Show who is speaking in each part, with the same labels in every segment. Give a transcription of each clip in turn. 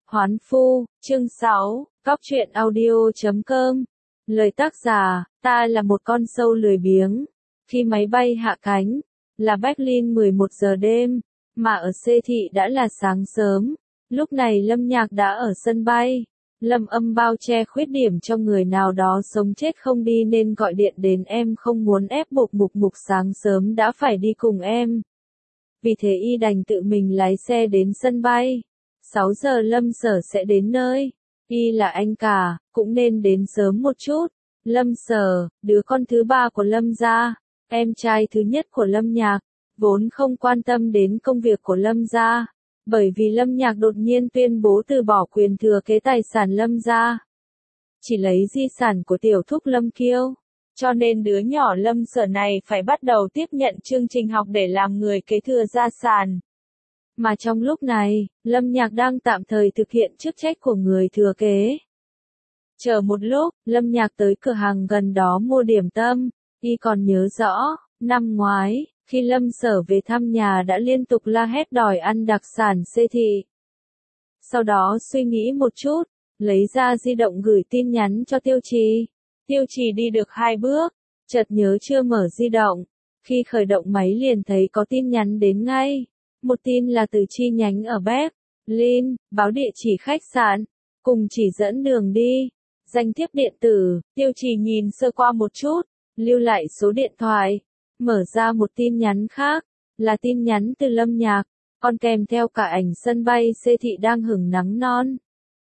Speaker 1: Hoán phu, chương 6, Cóc truyện audio.com. Lời tác giả, ta là một con sâu lười biếng. Khi máy bay hạ cánh, là Berlin 11 giờ đêm, mà ở Xê Thị đã là sáng sớm. Lúc này Lâm Nhạc đã ở sân bay. Lâm Âm bao che khuyết điểm cho người nào đó sống chết không đi nên gọi điện đến em, không muốn ép buộc Mục Mục sáng sớm đã phải đi cùng em. Vì thế y đành tự mình lái xe đến sân bay. 6 giờ Lâm Sở sẽ đến nơi. Y là anh cả, cũng nên đến sớm một chút. Lâm Sở, đứa con thứ ba của Lâm gia, em trai thứ nhất của Lâm Nhạc, vốn không quan tâm đến công việc của Lâm gia, bởi vì Lâm Nhạc đột nhiên tuyên bố từ bỏ quyền thừa kế tài sản Lâm gia, chỉ lấy di sản của tiểu thúc Lâm Kiêu. Cho nên đứa nhỏ Lâm Sở này phải bắt đầu tiếp nhận chương trình học để làm người kế thừa gia sản. Mà trong lúc này, Lâm Nhạc đang tạm thời thực hiện chức trách của người thừa kế. Chờ một lúc, Lâm Nhạc tới cửa hàng gần đó mua điểm tâm. Y còn nhớ rõ, năm ngoái, khi Lâm Sở về thăm nhà đã liên tục la hét đòi ăn đặc sản Xê Thị. Sau đó suy nghĩ một chút, lấy ra di động gửi tin nhắn cho Tiêu Trì. Tiêu Trì đi được 2 bước, chợt nhớ chưa mở di động. Khi khởi động máy liền thấy có tin nhắn đến ngay. Một tin là từ chi nhánh ở Berlin, báo địa chỉ khách sạn, cùng chỉ dẫn đường đi. Danh thiếp điện tử, Tiêu Trì nhìn sơ qua một chút, lưu lại số điện thoại. Mở ra một tin nhắn khác, là tin nhắn từ Lâm Nhạc, còn kèm theo cả ảnh sân bay Xê Thị đang hửng nắng non.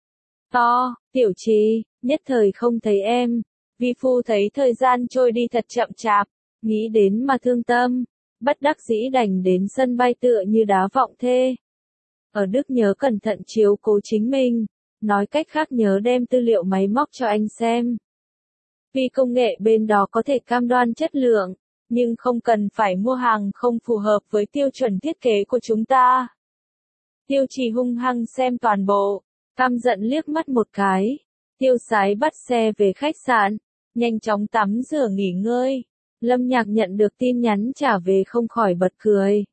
Speaker 1: To, Tiểu Trì, nhất thời không thấy em. Vi phu thấy thời gian trôi đi thật chậm chạp, nghĩ đến mà thương tâm. Bất đắc dĩ đành đến sân bay tựa như đá vọng thê. Ở Đức nhớ cẩn thận chiếu cố chính mình, nói cách khác nhớ đem tư liệu máy móc cho anh xem. Vì công nghệ bên đó có thể cam đoan chất lượng, nhưng không cần phải mua hàng không phù hợp với tiêu chuẩn thiết kế của chúng ta. Tiêu Trì hung hăng xem toàn bộ, căm giận liếc mắt một cái. Tiêu Sái bắt xe về khách sạn, nhanh chóng tắm rửa nghỉ ngơi. Lâm Nhạc nhận được tin nhắn trả về không khỏi bật cười.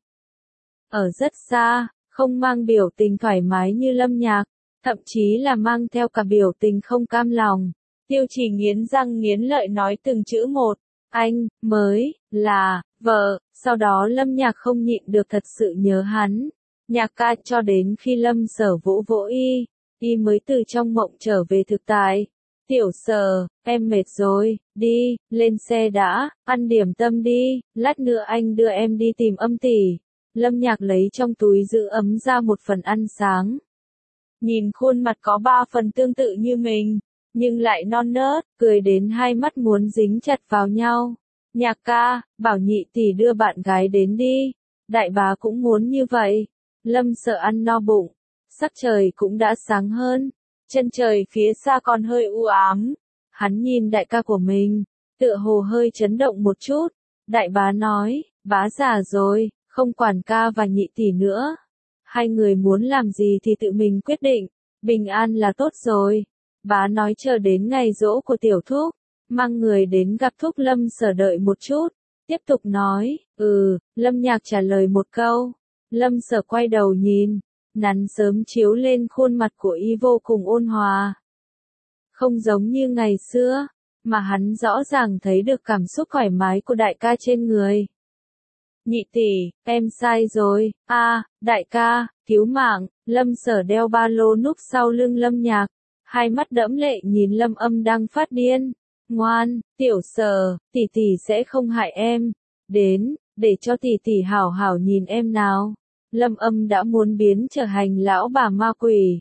Speaker 1: Ở rất xa, không mang biểu tình thoải mái như Lâm Nhạc, thậm chí là mang theo cả biểu tình không cam lòng. Tiêu Trì nghiến răng nghiến lợi nói từng chữ một, anh, mới, là, vợ. Sau đó Lâm Nhạc không nhịn được thật sự nhớ hắn. Nhạc ca, cho đến khi Lâm Sở vỗ vỗ y mới từ trong mộng trở về thực tại. Tiểu Sở, em mệt rồi, đi, lên xe đã, ăn điểm tâm đi, lát nữa anh đưa em đi tìm Âm tỷ. Lâm Nhạc lấy trong túi giữ ấm ra một phần ăn sáng. Nhìn khuôn mặt có 3 phần tương tự như mình, nhưng lại non nớt, cười đến hai mắt muốn dính chặt vào nhau. Nhạc ca, bảo Nhị tỷ đưa bạn gái đến đi, đại bá cũng muốn như vậy. Lâm Sở ăn no bụng, sắc trời cũng đã sáng hơn. Chân trời phía xa còn hơi u ám. Hắn nhìn đại ca của mình, tựa hồ hơi chấn động một chút. Đại bá nói, bá già rồi, không quản ca và Nhị tỷ nữa. Hai người muốn làm gì thì tự mình quyết định, bình an là tốt rồi. Bá nói chờ đến ngày giỗ của tiểu thúc, mang người đến gặp thúc. Lâm Sở đợi một chút, tiếp tục nói, Lâm Nhạc trả lời một câu. Lâm Sở quay đầu nhìn. Nắng sớm chiếu lên khuôn mặt của y vô cùng ôn hòa. Không giống như ngày xưa, mà hắn rõ ràng thấy được cảm xúc thoải mái của đại ca trên người. Nhị tỷ, em sai rồi, đại ca, cứu mạng. Lâm Sở đeo ba lô núp sau lưng Lâm Nhạc, hai mắt đẫm lệ nhìn Lâm Âm đang phát điên. Ngoan, Tiểu Sở, tỷ tỷ sẽ không hại em. Đến, để cho tỷ tỷ hảo hảo nhìn em nào. Lâm Âm đã muốn biến trở thành lão bà ma quỷ.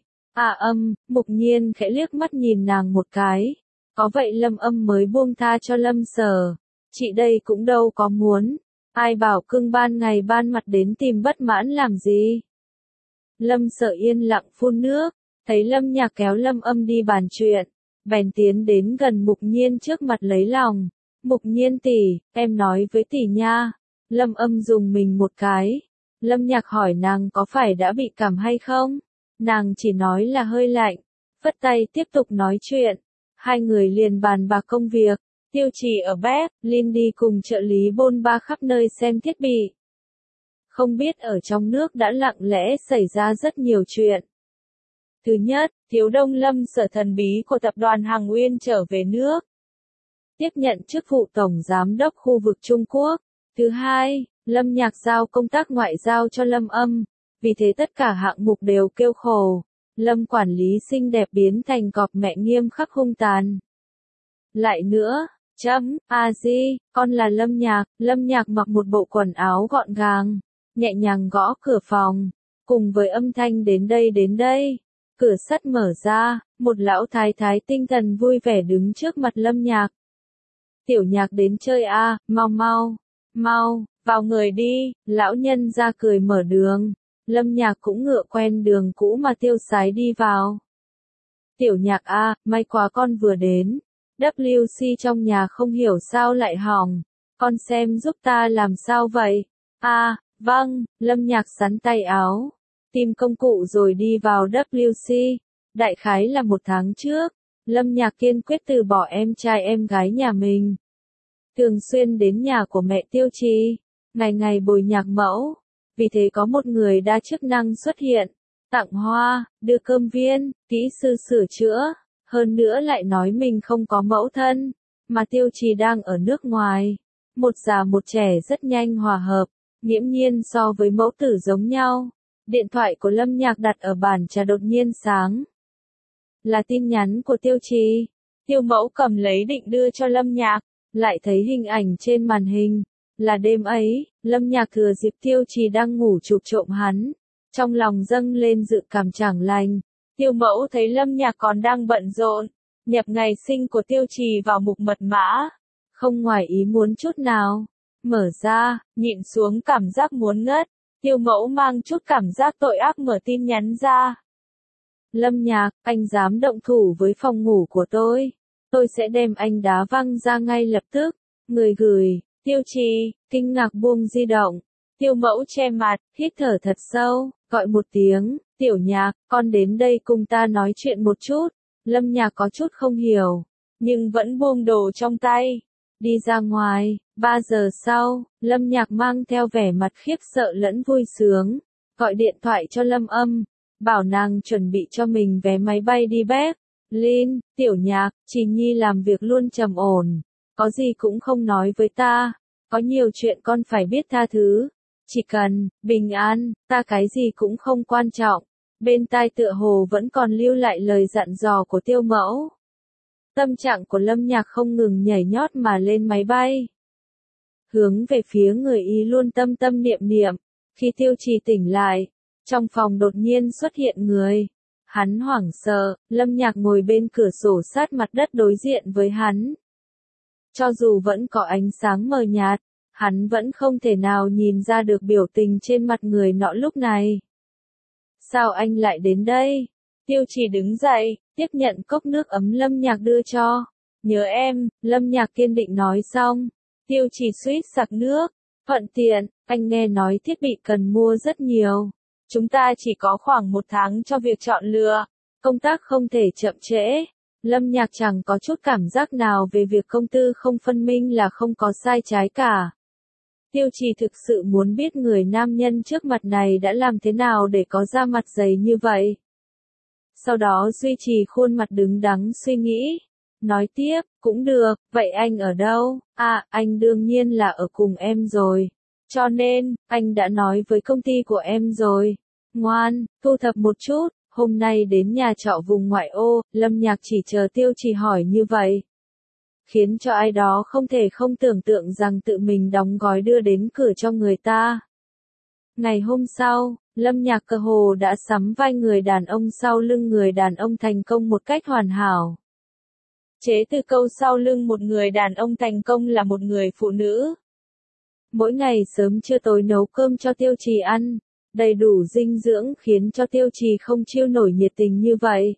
Speaker 1: Mục Nhiên khẽ liếc mắt nhìn nàng một cái. Có vậy Lâm Âm mới buông tha cho Lâm Sở. Chị đây cũng đâu có muốn. Ai bảo cưng ban ngày ban mặt đến tìm bất mãn làm gì. Lâm Sở yên lặng phun nước. Thấy Lâm Nhạc kéo Lâm Âm đi bàn chuyện. Bèn tiến đến gần Mục Nhiên trước mặt lấy lòng. Mục Nhiên tỷ, em nói với tỷ nha. Lâm Âm dùng mình một cái. Lâm Nhạc hỏi nàng có phải đã bị cảm hay không? Nàng chỉ nói là hơi lạnh, phất tay tiếp tục nói chuyện. Hai người liền bàn bạc công việc. Tiêu Trì ở Berlin đi cùng trợ lý bôn ba khắp nơi xem thiết bị. Không biết ở trong nước đã lặng lẽ xảy ra rất nhiều chuyện. Thứ nhất, Thiếu Đông Lâm Sở thần bí của tập đoàn Hằng Uyên trở về nước, tiếp nhận chức vụ Tổng Giám đốc khu vực Trung Quốc. Thứ hai, Lâm Nhạc giao công tác ngoại giao cho Lâm Âm, vì thế tất cả hạng mục đều kêu khổ. Lâm quản lý xinh đẹp biến thành cọp mẹ nghiêm khắc hung tàn. Lại nữa, A-di, con là Lâm Nhạc mặc một bộ quần áo gọn gàng, nhẹ nhàng gõ cửa phòng, cùng với âm thanh đến đây. Cửa sắt mở ra, một lão thái thái tinh thần vui vẻ đứng trước mặt Lâm Nhạc. Tiểu Nhạc đến chơi à, mau, vào người đi, lão nhân ra cười mở đường. Lâm Nhạc cũng ngựa quen đường cũ mà tiêu sái đi vào. Tiểu Nhạc à, may quá con vừa đến. WC trong nhà không hiểu sao lại hỏng. Con xem giúp ta làm sao vậy? À, vâng, Lâm Nhạc xắn tay áo, tìm công cụ rồi đi vào WC. Đại khái là 1 tháng trước, Lâm Nhạc kiên quyết từ bỏ em trai em gái nhà mình. Thường xuyên đến nhà của mẹ Tiêu Trì, ngày ngày bồi nhạc mẫu. Vì thế có một người đa chức năng xuất hiện, tặng hoa, đưa cơm viên, kỹ sư sửa chữa, hơn nữa lại nói mình không có mẫu thân, mà Tiêu Trì đang ở nước ngoài. Một già một trẻ rất nhanh hòa hợp, nghiễm nhiên so với mẫu tử giống nhau. Điện thoại của Lâm Nhạc đặt ở bàn trà đột nhiên sáng. Là tin nhắn của Tiêu Trì. Tiêu mẫu cầm lấy định đưa cho Lâm Nhạc, lại thấy hình ảnh trên màn hình. Là đêm ấy, Lâm Nhạc thừa dịp Tiêu Trì đang ngủ chụp trộm hắn. Trong lòng dâng lên dự cảm chẳng lành. Tiêu mẫu thấy Lâm Nhạc còn đang bận rộn, nhập ngày sinh của Tiêu Trì vào mục mật mã. Không ngoài ý muốn chút nào. Mở ra, nhịn xuống cảm giác muốn ngất. Tiêu mẫu mang chút cảm giác tội ác mở tin nhắn ra. Lâm Nhạc, anh dám động thủ với phòng ngủ của tôi sẽ đem anh đá văng ra ngay lập tức. Người gửi, Tiêu Trì, kinh ngạc buông di động. Tiêu mẫu che mặt, hít thở thật sâu, gọi một tiếng, Tiểu Nhạc, con đến đây cùng ta nói chuyện một chút. Lâm Nhạc có chút không hiểu, nhưng vẫn buông đồ trong tay. Đi ra ngoài, 3 giờ sau, Lâm Nhạc mang theo vẻ mặt khiếp sợ lẫn vui sướng, gọi điện thoại cho Lâm Âm, bảo nàng chuẩn bị cho mình vé máy bay đi Berlin. Tiểu Nhạc, Trì Nhi làm việc luôn trầm ổn, có gì cũng không nói với ta, có nhiều chuyện con phải biết tha thứ, chỉ cần bình an, ta cái gì cũng không quan trọng. Bên tai tựa hồ vẫn còn lưu lại lời dặn dò của Tiêu mẫu. Tâm trạng của Lâm Nhạc không ngừng nhảy nhót mà lên máy bay, hướng về phía người y luôn tâm tâm niệm niệm. Khi Tiêu Trì tỉnh lại, trong phòng đột nhiên xuất hiện người. Hắn hoảng sợ, Lâm Nhạc ngồi bên cửa sổ sát mặt đất đối diện với hắn. Cho dù vẫn có ánh sáng mờ nhạt, hắn vẫn không thể nào nhìn ra được biểu tình trên mặt người nọ lúc này. Sao anh lại đến đây? Tiêu Trì đứng dậy, tiếp nhận cốc nước ấm Lâm Nhạc đưa cho. Nhớ em, Lâm Nhạc kiên định nói xong. Tiêu Trì suýt sặc nước. Thuận tiện, anh nghe nói thiết bị cần mua rất nhiều. Chúng ta chỉ có khoảng 1 tháng cho việc chọn lựa. Công tác không thể chậm trễ. Lâm Nhạc chẳng có chút cảm giác nào về việc công tư không phân minh là không có sai trái cả. Tiêu Trì thực sự muốn biết người nam nhân trước mặt này đã làm thế nào để có da mặt dày như vậy. Sau đó duy trì khuôn mặt đứng đắn suy nghĩ. Nói tiếp, cũng được, vậy anh ở đâu? À, anh đương nhiên là ở cùng em rồi. Cho nên, anh đã nói với công ty của em rồi. Ngoan, thu thập một chút, hôm nay đến nhà trọ vùng ngoại ô. Lâm Nhạc chỉ chờ Tiêu Trì hỏi như vậy, khiến cho ai đó không thể không tưởng tượng rằng tự mình đóng gói đưa đến cửa cho người ta. Ngày hôm sau, Lâm Nhạc cơ hồ đã sắm vai người đàn ông sau lưng người đàn ông thành công một cách hoàn hảo. Chế từ câu sau lưng một người đàn ông thành công là một người phụ nữ. Mỗi ngày sớm trưa tối nấu cơm cho Tiêu Trì ăn, đầy đủ dinh dưỡng khiến cho Tiêu Trì không chịu nổi nhiệt tình như vậy.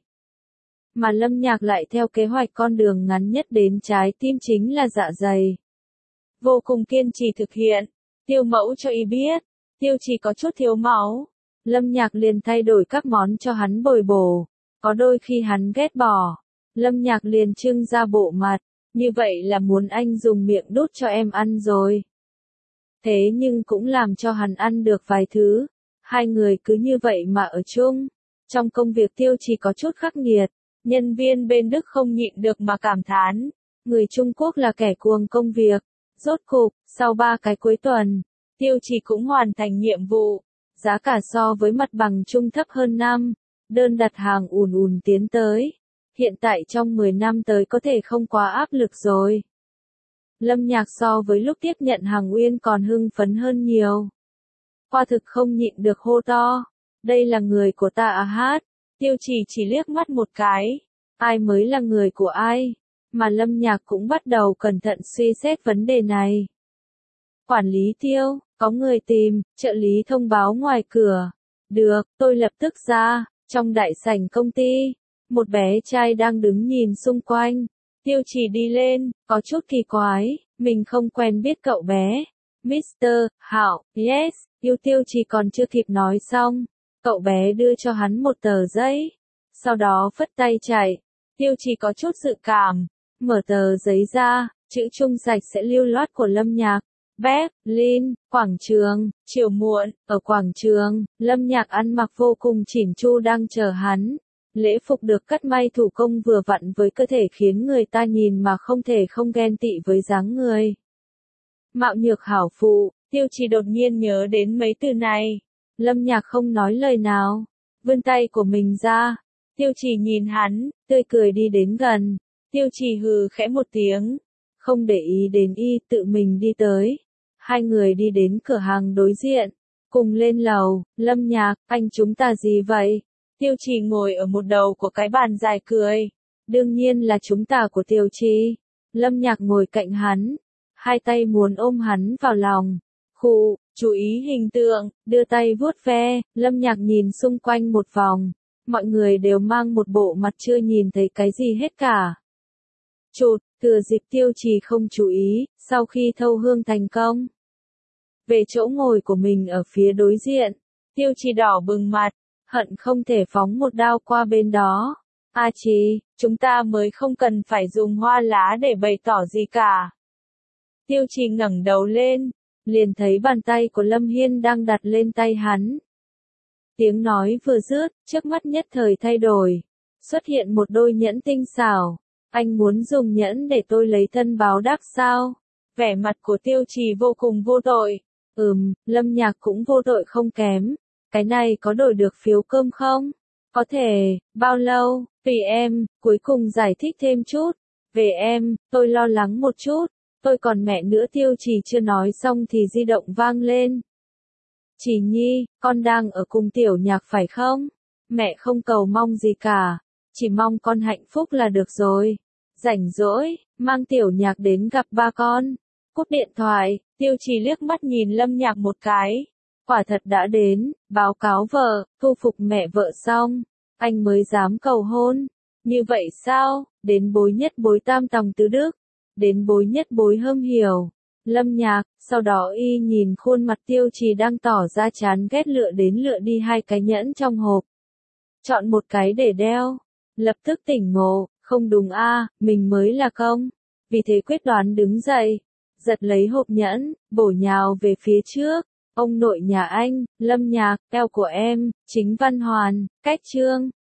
Speaker 1: Mà Lâm Nhạc lại theo kế hoạch con đường ngắn nhất đến trái tim chính là dạ dày. Vô cùng kiên trì thực hiện, Tiêu mẫu cho y biết, Tiêu Trì có chút thiếu máu. Lâm Nhạc liền thay đổi các món cho hắn bồi bổ, có đôi khi hắn ghét bỏ. Lâm Nhạc liền trưng ra bộ mặt, như vậy là muốn anh dùng miệng đút cho em ăn rồi. Thế nhưng cũng làm cho hắn ăn được vài thứ, hai người cứ như vậy mà ở chung. Trong công việc Tiêu Trì có chút khắc nghiệt, nhân viên bên Đức không nhịn được mà cảm thán, người Trung Quốc là kẻ cuồng công việc. Rốt cục, sau 3 cái cuối tuần, Tiêu Trì cũng hoàn thành nhiệm vụ, giá cả so với mặt bằng chung thấp hơn năm, đơn đặt hàng ùn ùn tiến tới. Hiện tại trong 10 năm tới có thể không quá áp lực rồi. Lâm Nhạc so với lúc tiếp nhận hàng Uyên còn hưng phấn hơn nhiều. Hoa Thực không nhịn được hô to, đây là người của ta à hát. Tiêu Trì chỉ liếc mắt một cái, ai mới là người của ai, mà Lâm Nhạc cũng bắt đầu cẩn thận suy xét vấn đề này. Quản lý Tiêu, có người tìm, trợ lý thông báo ngoài cửa. Được, tôi lập tức ra. Trong đại sảnh công ty, một bé trai đang đứng nhìn xung quanh. Tiêu Trì đi lên, có chút kỳ quái, mình không quen biết cậu bé. Mr. Hạo, yes, yêu Tiêu Trì còn chưa kịp nói xong. Cậu bé đưa cho hắn một tờ giấy, sau đó phất tay chạy. Tiêu Trì có chút dự cảm, mở tờ giấy ra, chữ trung sạch sẽ lưu loát của Lâm Nhạc. Berlin, quảng trường, chiều muộn, ở quảng trường, Lâm Nhạc ăn mặc vô cùng chỉn chu đang chờ hắn. Lễ phục được cắt may thủ công vừa vặn với cơ thể khiến người ta nhìn mà không thể không ghen tị với dáng người. Mạo nhược hảo phụ, Tiêu Trì đột nhiên nhớ đến mấy từ này. Lâm Nhạc không nói lời nào, vươn tay của mình ra. Tiêu Trì nhìn hắn, tươi cười đi đến gần. Tiêu Trì hừ khẽ một tiếng, không để ý đến y, tự mình đi tới. Hai người đi đến cửa hàng đối diện, cùng lên lầu. Lâm Nhạc, anh chúng ta gì vậy? Tiêu Trì ngồi ở một đầu của cái bàn dài cười. Đương nhiên là chúng ta của Tiêu Trì. Lâm Nhạc ngồi cạnh hắn, hai tay muốn ôm hắn vào lòng. Khụ, chú ý hình tượng, đưa tay vuốt ve. Lâm Nhạc nhìn xung quanh một vòng, mọi người đều mang một bộ mặt chưa nhìn thấy cái gì hết cả. Chụt, thừa dịp Tiêu Trì không chú ý, sau khi thâu hương thành công, về chỗ ngồi của mình ở phía đối diện, Tiêu Trì đỏ bừng mặt, hận không thể phóng một đao qua bên đó. A Trì, chúng ta mới không cần phải dùng hoa lá để bày tỏ gì cả. Tiêu Trì ngẩng đầu lên, liền thấy bàn tay của Lâm Hiên đang đặt lên tay hắn. Tiếng nói vừa dứt, trước mắt nhất thời thay đổi, xuất hiện một đôi nhẫn tinh xảo. Anh muốn dùng nhẫn để tôi lấy thân báo đáp sao? Vẻ mặt của Tiêu Trì vô cùng vô tội. Lâm Nhạc cũng vô tội không kém. Cái này có đổi được phiếu cơm không? Có thể, bao lâu? Tùy em, cuối cùng giải thích thêm chút. Về em, tôi lo lắng một chút. Tôi còn mẹ nữa. Tiêu Trì chưa nói xong thì di động vang lên. Trì Nhi, con đang ở cùng Tiểu Nhạc phải không? Mẹ không cầu mong gì cả, chỉ mong con hạnh phúc là được rồi. Rảnh rỗi, mang Tiểu Nhạc đến gặp ba con. Cúp điện thoại, Tiêu Trì liếc mắt nhìn Lâm Nhạc một cái. Quả thật đã đến, báo cáo vợ, thu phục mẹ vợ xong, anh mới dám cầu hôn. Như vậy sao? Đến bối nhất bối tam tòng tứ đức, đến bối nhất bối hâm hiểu. Lâm Nhạc, sau đó y nhìn khuôn mặt Tiêu Trì đang tỏ ra chán ghét lựa đến lựa đi hai cái nhẫn trong hộp. Chọn một cái để đeo. Lập tức tỉnh ngộ, không đúng a, mình mới là công. Vì thế quyết đoán đứng dậy, giật lấy hộp nhẫn, bổ nhào về phía trước. Ông nội nhà anh, Lâm Nhạc, eo của em, Chính Văn Hoàn, cách chương.